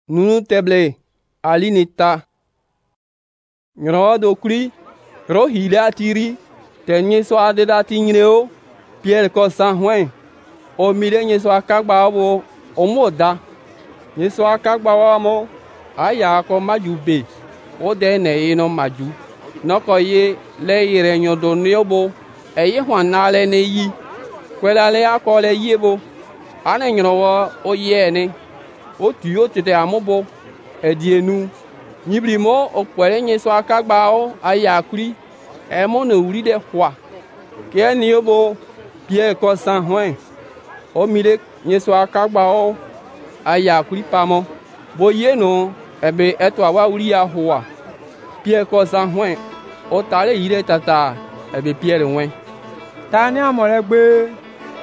nunu teble alinita ngrodo kuri ro hila tiri tenye so adeda tinreo Pierre ko san hwen o mire nye so akagba wo o moda nye so akagba wa mo aya ko majube o de ne ino maju noko ye le ire nyodo nyobo eye hwana le ne yi kwela le akole yebo ana nyowo o ye ne o tuyo tete amobo edienu nyibrimo o kwere nye so akagba o aya kuri e mo no uri de hwa ke ni obo Pierre ko san hwen o mire nye so akagba o aya kuri pamo bo ye no ebe eto awa uri ya hwa Pierre ko san hwen o tale ire tata ebe Pierre hwen ta ni amore gbe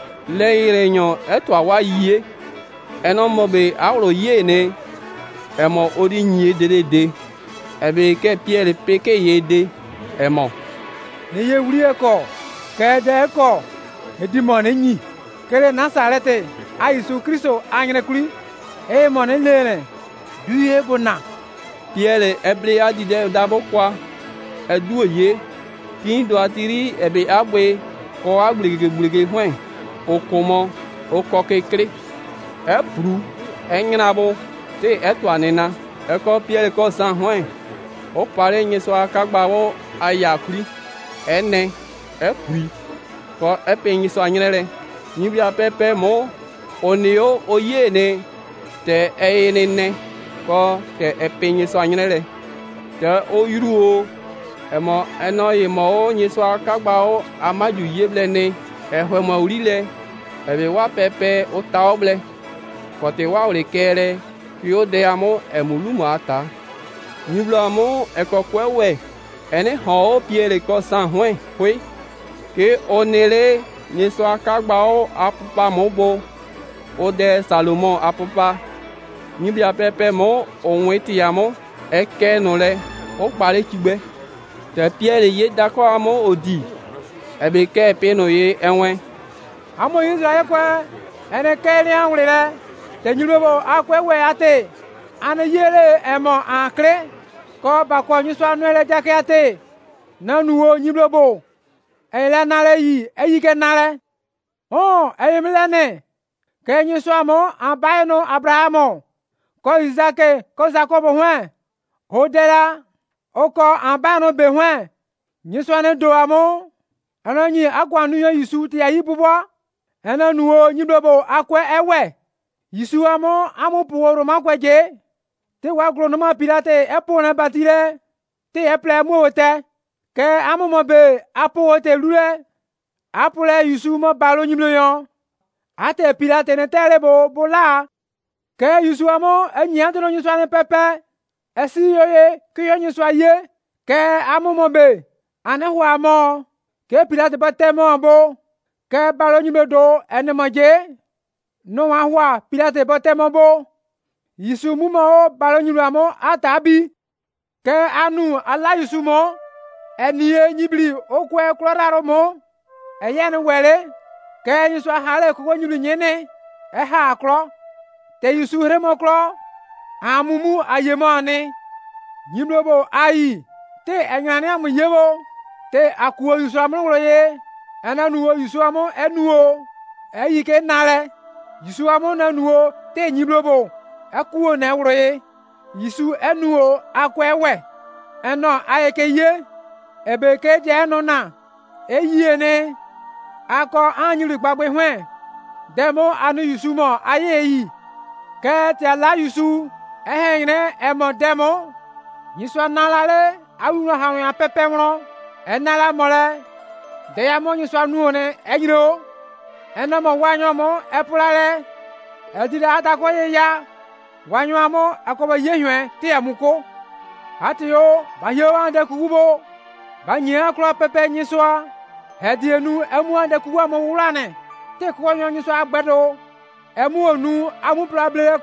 le ire nyo eto awa yie eno mo be awro ye ne emo ori nyi dedede ebe ke Pierre peke ye de emo ni ye uri eko ke de eko edimo ne nyi kere Nazareth a Yesu Kristo anyre kuri e mo ne lele duye bona Pierre eble adide dabo kwa edu ye tin do atiri ebe agbe ko agblege hwen okomo okokekre epru engrabo te etwanena eko Pierre ko san hwen o pare nye so akagba wo ayakuri ene epri ko epenyi so anyere nyibia pepe mo onio oye ne te ene ne ko te epenyi so anyere te oyuru o emo eno ye mo nyi so akagba o amaju yeble ne ehwe mo urile ebe wa pepe o taoble ko te wa ole kere yo de amo emulu mo ata nyiblo amo ekokwewe ene ho Pierre ko san hwen hwe ke onele nyi so akagba o apupa mobo o de Salomon apupa nyibia pepe mo onwe ti amo eke no le o pare kigbe te Pierre ye dako amo odi ebe ke pe no ye enwe amo Israel kwa ene kele anwele te nyulobo akwewe ate ane yele emo akre ko bakwa nyi so anwele jake ate nanuwo nyulobo ele nale yi eyi ke nale oh eyimlene ke nyi so amo abayno Abrahamo ko Isaac ko Jacob hwen hodela oko abano be hwen nyi so ne do amo ananyi akwanu yo Yesu ti ayi bubo enanuwo nyulobo akwe ewe Yesu amo puworo makweje te wa gro no ma Pilate epone batire te eple mo wote ke amo mo be apo wote lure apule Yesu mo balo nyimlo yo ate Pilate ne tere bo la ke Yesu amo enyi antono nyi so ne pepe esi yoye ke yo nyi so aye ke amo mo be ane ho amo ke Pilate bate mo bo ke balo nyimlo do ene moje no wa hwa Pilate bate mo bo Yesu mu mo balo nyimlo amo atabi ke anu ala Yesu mo eniye nyibli okwe kloraro mo eyen wele ke nyi so hale ko nyulu nyene e ha klo te Yesu remo klo amumu ayemone nyimlobo ayi te enyane amu yebo te akuo Yesu amro ye ananuo Yesu amo enuo eyi ke nale Yesu amo nanuo te nyimlobo akuo na wro ye Yesu enuo akwewe eno ayeke ye ebe ke je no na eyi ne ako anyulu gbagbe hwen demo anu Yesu mo aye yi ke te la Yesu ehene emo demo nyiso nalale awuno hawo pepe wro enala mole de ya mo nyiso anu ne enyiro eno mo wanyo mo epulale edira atako ye ya wanyo amo akoba yehwe te amuko atiyo ba yewa de kugubo ba nyia klo pepe nyiso edienu emu ande kuwa mo wurane te ko nyiso agbedo emu onu amu problem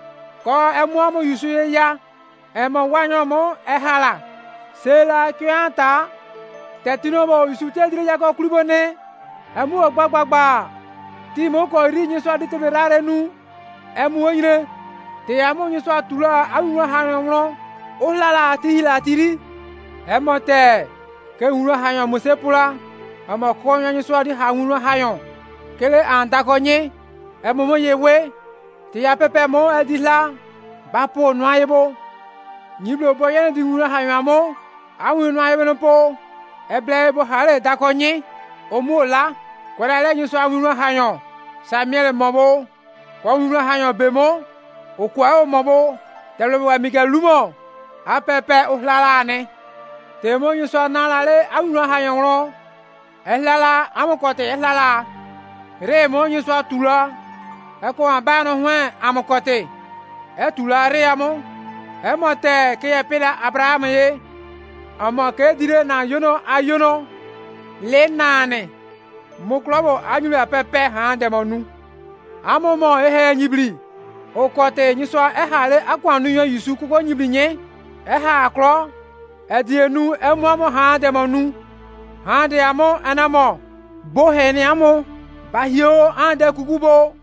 ko emu amu Yesu ye ya emo wanyo mo ehala sela kyanta tetino mo Yesu te dire ya ko klubone emu ogbagbagba ti mo ko ri nyiso adite be rare nu emu oyire te amo nyiswa tula awura hanyon o la tiri emote ke wura hanyon mose pula amo ko nyiswa di hawura hanyon kele andakonye emomo yewe te ya pepe mo edila ba po noyebo nyiblo bo yen di wura hanyon amo awu noyebo no po eble bo hale dakonye omola kwala le nyiswa wura hanyon Samuel mobo kwa wura hanyon bemo okwa o mobo telo wa mikalumo apepe ohlala ne temo nyiswa nalale awura hanyon ro ehlala amokote ehlala re mo nyiswa tula eko abano hwen amokote etula re amo emote ke epela Abraham ye amo ke dire na yono ayono le nane moklobo anyulu apepe hande monu amomo ehe nyibli okote nyiswa ehale akwanu yo yisu kuko nyibli nye eha akro edienu emuamo hande monu hande amo anamo boheni amo bahio ande kukubo